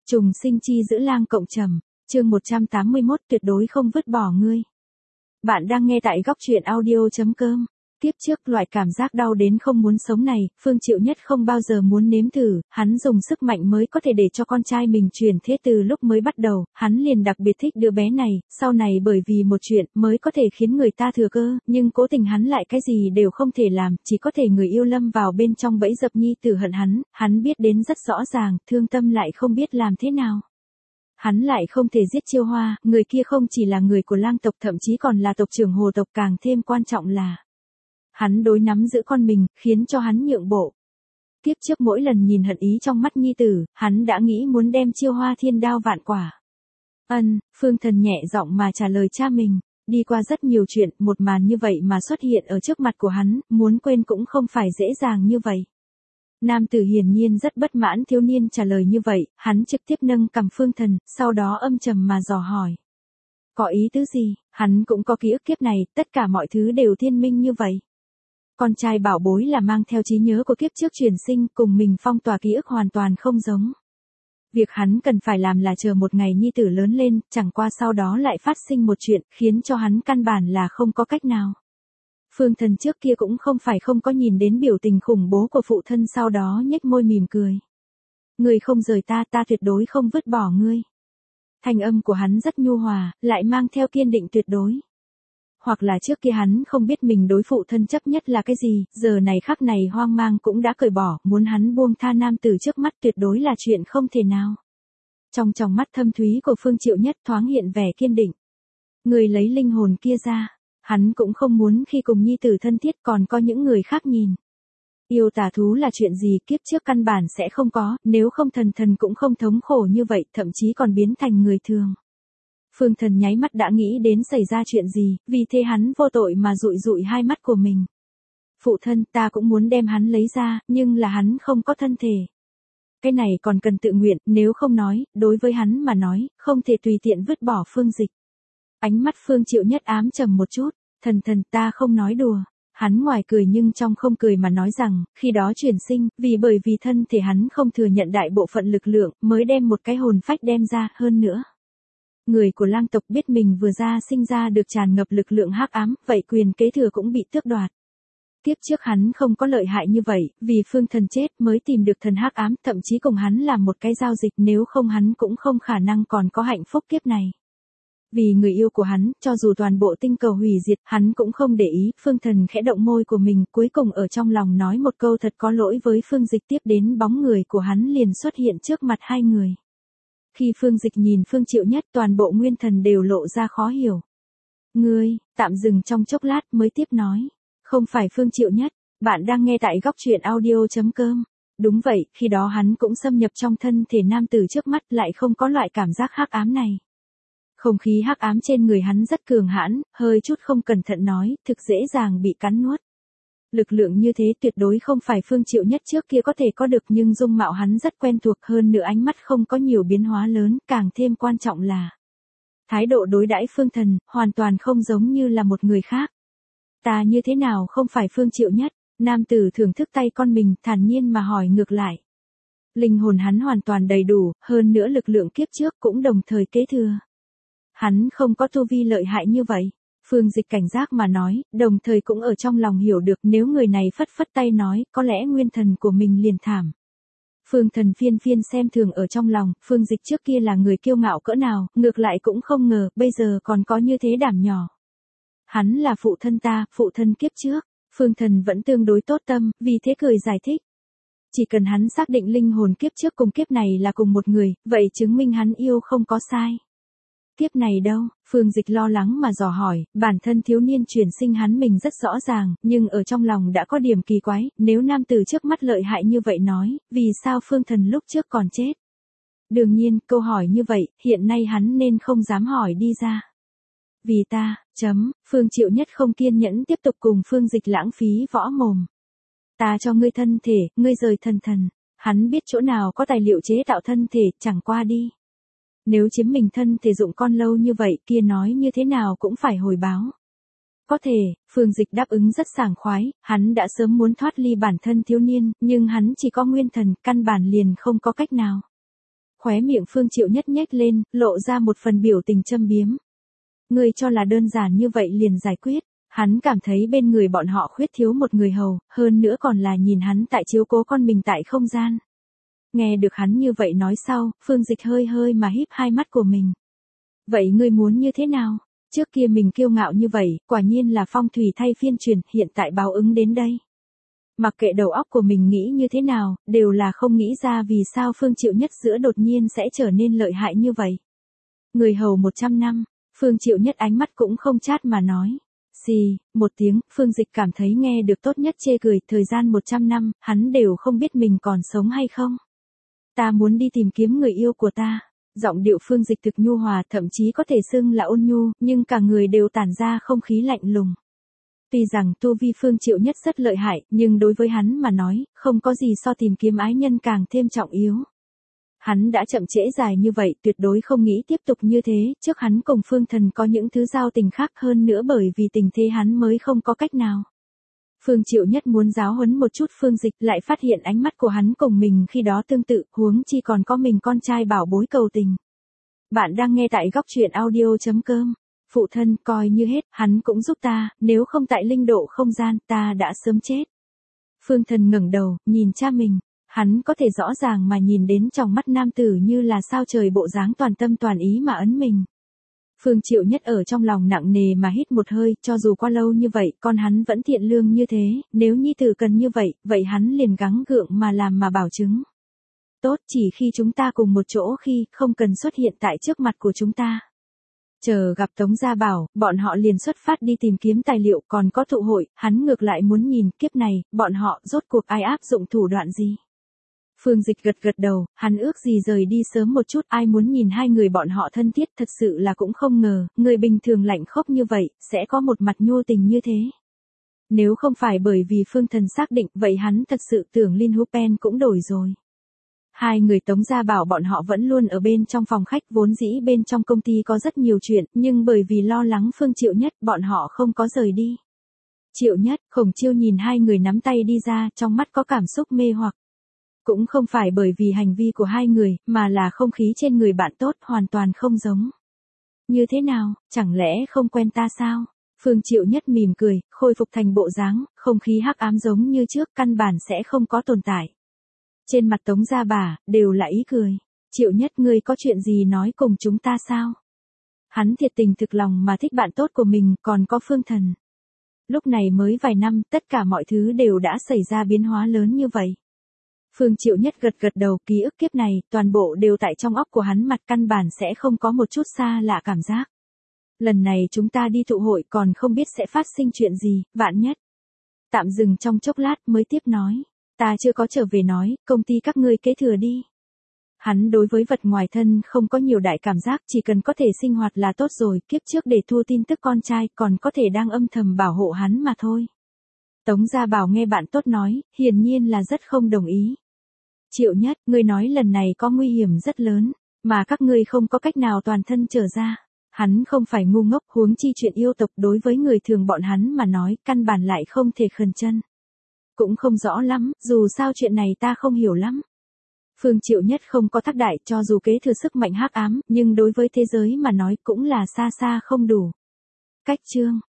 Trùng sinh chi giữ lang cộng trầm, chương 181 tuyệt đối không vứt bỏ ngươi. Bạn đang nghe tại góc truyện audio.com. Tiếp trước loại cảm giác đau đến không muốn sống này, Phương Triệu Nhất không bao giờ muốn nếm thử, hắn dùng sức mạnh mới có thể để cho con trai mình chuyển thế. Từ lúc mới bắt đầu, hắn liền đặc biệt thích đứa bé này, sau này bởi vì một chuyện mới có thể khiến người ta thừa cơ, nhưng cố tình hắn lại cái gì đều không thể làm, chỉ có thể người yêu lâm vào bên trong bẫy dập nhi tử hận hắn biết đến rất rõ ràng, thương tâm lại không biết làm thế nào. Hắn lại không thể giết Chiêu Hoa, người kia không chỉ là người của lang tộc thậm chí còn là tộc trưởng Hồ tộc, càng thêm quan trọng là hắn đối nắm giữ con mình, khiến cho hắn nhượng bộ. Tiếp trước mỗi lần nhìn hận ý trong mắt nhi tử, hắn đã nghĩ muốn đem Chiêu Hoa thiên đao vạn quả. Phương Thần nhẹ giọng mà trả lời cha mình, đi qua rất nhiều chuyện, một màn như vậy mà xuất hiện ở trước mặt của hắn, muốn quên cũng không phải dễ dàng như vậy. Nam tử hiển nhiên rất bất mãn thiếu niên trả lời như vậy, hắn trực tiếp nâng cằm Phương Thần, sau đó âm trầm mà dò hỏi. Có ý tứ gì, hắn cũng có ký ức kiếp này, tất cả mọi thứ đều thiên minh như vậy. Con trai bảo bối là mang theo trí nhớ của kiếp trước truyền sinh, cùng mình phong tỏa ký ức hoàn toàn không giống. Việc hắn cần phải làm là chờ một ngày nhi tử lớn lên, chẳng qua sau đó lại phát sinh một chuyện, khiến cho hắn căn bản là không có cách nào. Phương Thần trước kia cũng không phải không có nhìn đến biểu tình khủng bố của phụ thân, sau đó nhếch môi mỉm cười. Ngươi không rời ta, ta tuyệt đối không vứt bỏ ngươi. Thanh âm của hắn rất nhu hòa, lại mang theo kiên định tuyệt đối. Hoặc là trước kia hắn không biết mình đối phụ thân chấp nhất là cái gì, giờ này khắc này hoang mang cũng đã cởi bỏ, muốn hắn buông tha nam tử trước mắt tuyệt đối là chuyện không thể nào. Trong tròng mắt thâm thúy của Phương Triệu Nhất thoáng hiện vẻ kiên định. Người lấy linh hồn kia ra, hắn cũng không muốn khi cùng nhi tử thân thiết còn có những người khác nhìn. Yêu tà thú là chuyện gì kiếp trước căn bản sẽ không có, nếu không thần cũng không thống khổ như vậy, thậm chí còn biến thành người thường. Phương Thần nháy mắt đã nghĩ đến xảy ra chuyện gì, vì thế hắn vô tội mà dụi hai mắt của mình. Phụ thân, ta cũng muốn đem hắn lấy ra, nhưng là hắn không có thân thể. Cái này còn cần tự nguyện, nếu không nói, đối với hắn mà nói, không thể tùy tiện vứt bỏ Phương Dịch. Ánh mắt Phương Triệu Nhất ám trầm một chút, thần ta không nói đùa. Hắn ngoài cười nhưng trong không cười mà nói rằng, khi đó chuyển sinh, bởi vì thân thể hắn không thừa nhận đại bộ phận lực lượng, mới đem một cái hồn phách đem ra, hơn nữa. Người của lang tộc biết mình vừa ra sinh ra được tràn ngập lực lượng hắc ám, vậy quyền kế thừa cũng bị tước đoạt. Tiếp trước hắn không có lợi hại như vậy, vì Phương Thần chết mới tìm được thần hắc ám, thậm chí cùng hắn làm một cái giao dịch, nếu không hắn cũng không khả năng còn có hạnh phúc kiếp này. Vì người yêu của hắn, cho dù toàn bộ tinh cầu hủy diệt, hắn cũng không để ý. Phương Thần khẽ động môi của mình, cuối cùng ở trong lòng nói một câu thật có lỗi với Phương Dịch, tiếp đến bóng người của hắn liền xuất hiện trước mặt hai người. Khi Phương Dịch nhìn Phương Triệu Nhất, toàn bộ nguyên thần đều lộ ra khó hiểu. Ngươi, tạm dừng trong chốc lát mới tiếp nói. Không phải Phương Triệu Nhất, bạn đang nghe tại góc truyện audio.com. Đúng vậy, khi đó hắn cũng xâm nhập trong thân thể nam tử trước mắt, lại không có loại cảm giác hắc ám này. Không khí hắc ám trên người hắn rất cường hãn, hơi chút không cẩn thận nói, thực dễ dàng bị cắn nuốt. Lực lượng như thế tuyệt đối không phải Phương Triệu Nhất trước kia có thể có được, nhưng dung mạo hắn rất quen thuộc, hơn nữa ánh mắt không có nhiều biến hóa lớn, càng thêm quan trọng là thái độ đối đãi Phương Thần, hoàn toàn không giống như là một người khác. Ta như thế nào không phải Phương Triệu Nhất? Nam tử thưởng thức tay con mình, thản nhiên mà hỏi ngược lại. Linh hồn hắn hoàn toàn đầy đủ, hơn nữa lực lượng kiếp trước cũng đồng thời kế thừa. Hắn không có tu vi lợi hại như vậy. Phương Dịch cảnh giác mà nói, đồng thời cũng ở trong lòng hiểu được nếu người này phất tay nói, có lẽ nguyên thần của mình liền thảm. Phương Thần phiên xem thường ở trong lòng, Phương Dịch trước kia là người kiêu ngạo cỡ nào, ngược lại cũng không ngờ, bây giờ còn có như thế đảm nhỏ. Hắn là phụ thân ta, phụ thân kiếp trước. Phương Thần vẫn tương đối tốt tâm, vì thế cười giải thích. Chỉ cần hắn xác định linh hồn kiếp trước cùng kiếp này là cùng một người, vậy chứng minh hắn yêu không có sai. Kiếp này đâu? Phương Dịch lo lắng mà dò hỏi, bản thân thiếu niên chuyển sinh hắn mình rất rõ ràng, nhưng ở trong lòng đã có điểm kỳ quái, nếu nam tử trước mắt lợi hại như vậy nói, vì sao Phương Thần lúc trước còn chết? Đương nhiên, câu hỏi như vậy, hiện nay hắn nên không dám hỏi đi ra. Vì ta, Phương Triệu Nhất không kiên nhẫn tiếp tục cùng Phương Dịch lãng phí võ mồm. Ta cho ngươi thân thể, ngươi rời thần. Hắn biết chỗ nào có tài liệu chế tạo thân thể, chẳng qua đi. Nếu chiếm mình thân thể dụng con lâu như vậy, kia nói như thế nào cũng phải hồi báo. Có thể, Phương Dịch đáp ứng rất sảng khoái, hắn đã sớm muốn thoát ly bản thân thiếu niên, nhưng hắn chỉ có nguyên thần, căn bản liền không có cách nào. Khóe miệng Phương Triệu Nhất nhếch lên, lộ ra một phần biểu tình châm biếm. Ngươi cho là đơn giản như vậy liền giải quyết. Hắn cảm thấy bên người bọn họ khuyết thiếu một người hầu, hơn nữa còn là nhìn hắn tại chiếu cố con mình tại không gian. Nghe được hắn như vậy nói sau, Phương Dịch hơi hơi mà híp hai mắt của mình. Vậy ngươi muốn như thế nào? Trước kia mình kiêu ngạo như vậy, quả nhiên là phong thủy thay phiên chuyển, hiện tại báo ứng đến đây. Mặc kệ đầu óc của mình nghĩ như thế nào, đều là không nghĩ ra vì sao Phương Triệu Nhất giữa đột nhiên sẽ trở nên lợi hại như vậy. Người hầu 100 năm, Phương Triệu Nhất ánh mắt cũng không chát mà nói. Xì, một tiếng, Phương Dịch cảm thấy nghe được tốt nhất chê cười, thời gian 100 năm, hắn đều không biết mình còn sống hay không. Ta muốn đi tìm kiếm người yêu của ta. Giọng điệu Phương Dịch thực nhu hòa, thậm chí có thể xưng là ôn nhu, nhưng cả người đều tản ra không khí lạnh lùng. Tuy rằng tu vi Phương Triệu Nhất rất lợi hại, nhưng đối với hắn mà nói, không có gì so tìm kiếm ái nhân càng thêm trọng yếu. Hắn đã chậm trễ dài như vậy, tuyệt đối không nghĩ tiếp tục như thế, trước hắn cùng Phương Thần có những thứ giao tình khác hơn nữa bởi vì tình thế hắn mới không có cách nào. Phương Triệu Nhất muốn giáo huấn một chút Phương Dịch, lại phát hiện ánh mắt của hắn cùng mình khi đó tương tự, huống chi còn có mình con trai bảo bối cầu tình. Bạn đang nghe tại góc truyện audio.com. Phụ thân, coi như hết, hắn cũng giúp ta, nếu không tại linh độ không gian, ta đã sớm chết. Phương Thần ngẩng đầu, nhìn cha mình. Hắn có thể rõ ràng mà nhìn đến trong mắt nam tử như là sao trời bộ dáng toàn tâm toàn ý mà ấn mình. Phương Triệu Nhất ở trong lòng nặng nề mà hít một hơi, cho dù qua lâu như vậy, con hắn vẫn thiện lương như thế, nếu nhi tử cần như vậy, vậy hắn liền gắng gượng mà làm mà bảo chứng. Tốt, chỉ khi chúng ta cùng một chỗ khi, không cần xuất hiện tại trước mặt của chúng ta. Chờ gặp Tống Gia Bảo, bọn họ liền xuất phát đi tìm kiếm tài liệu, còn có tụ hội, hắn ngược lại muốn nhìn kiếp này, bọn họ rốt cuộc ai áp dụng thủ đoạn gì. Phương Dịch gật gật đầu, hắn ước gì rời đi sớm một chút, ai muốn nhìn hai người bọn họ thân thiết, thật sự là cũng không ngờ, người bình thường lạnh khốc như vậy, sẽ có một mặt nhu tình như thế. Nếu không phải bởi vì Phương Thần xác định, vậy hắn thật sự tưởng Linh Hupen cũng đổi rồi. Hai người Tống Gia Bảo bọn họ vẫn luôn ở bên trong phòng khách, vốn dĩ bên trong công ty có rất nhiều chuyện, nhưng bởi vì lo lắng Phương Triệu Nhất, bọn họ không có rời đi. Triệu Nhất, Khổng Chiêu nhìn hai người nắm tay đi ra, trong mắt có cảm xúc mê hoặc. Cũng không phải bởi vì hành vi của hai người, mà là không khí trên người bạn tốt hoàn toàn không giống. Như thế nào, chẳng lẽ không quen ta sao? Phương Triệu Nhất mỉm cười, khôi phục thành bộ dáng, không khí hắc ám giống như trước, căn bản sẽ không có tồn tại. Trên mặt Tống Gia Bà, đều là ý cười. Triệu Nhất, ngươi có chuyện gì nói cùng chúng ta sao? Hắn thiệt tình thực lòng mà thích bạn tốt của mình, còn có Phương Thần. Lúc này mới vài năm, tất cả mọi thứ đều đã xảy ra biến hóa lớn như vậy. Phương Triệu Nhất gật gật đầu, ký ức kiếp này, toàn bộ đều tại trong óc của hắn, mặt căn bản sẽ không có một chút xa lạ cảm giác. Lần này chúng ta đi tụ hội còn không biết sẽ phát sinh chuyện gì, vạn nhất. Tạm dừng trong chốc lát mới tiếp nói. Ta chưa có trở về nói, công ty các ngươi kế thừa đi. Hắn đối với vật ngoài thân không có nhiều đại cảm giác, chỉ cần có thể sinh hoạt là tốt rồi, kiếp trước để thu tin tức con trai còn có thể đang âm thầm bảo hộ hắn mà thôi. Tống Gia Bảo nghe bạn tốt nói, hiển nhiên là rất không đồng ý. Triệu Nhất, ngươi nói lần này có nguy hiểm rất lớn, mà các ngươi không có cách nào toàn thân trở ra. Hắn không phải ngu ngốc, huống chi chuyện yêu tộc đối với người thường bọn hắn mà nói, căn bản lại không thể khẩn chân. Cũng không rõ lắm, dù sao chuyện này ta không hiểu lắm. Phương Triệu Nhất không có thác đại, cho dù kế thừa sức mạnh hắc ám, nhưng đối với thế giới mà nói cũng là xa xa không đủ. Cách chương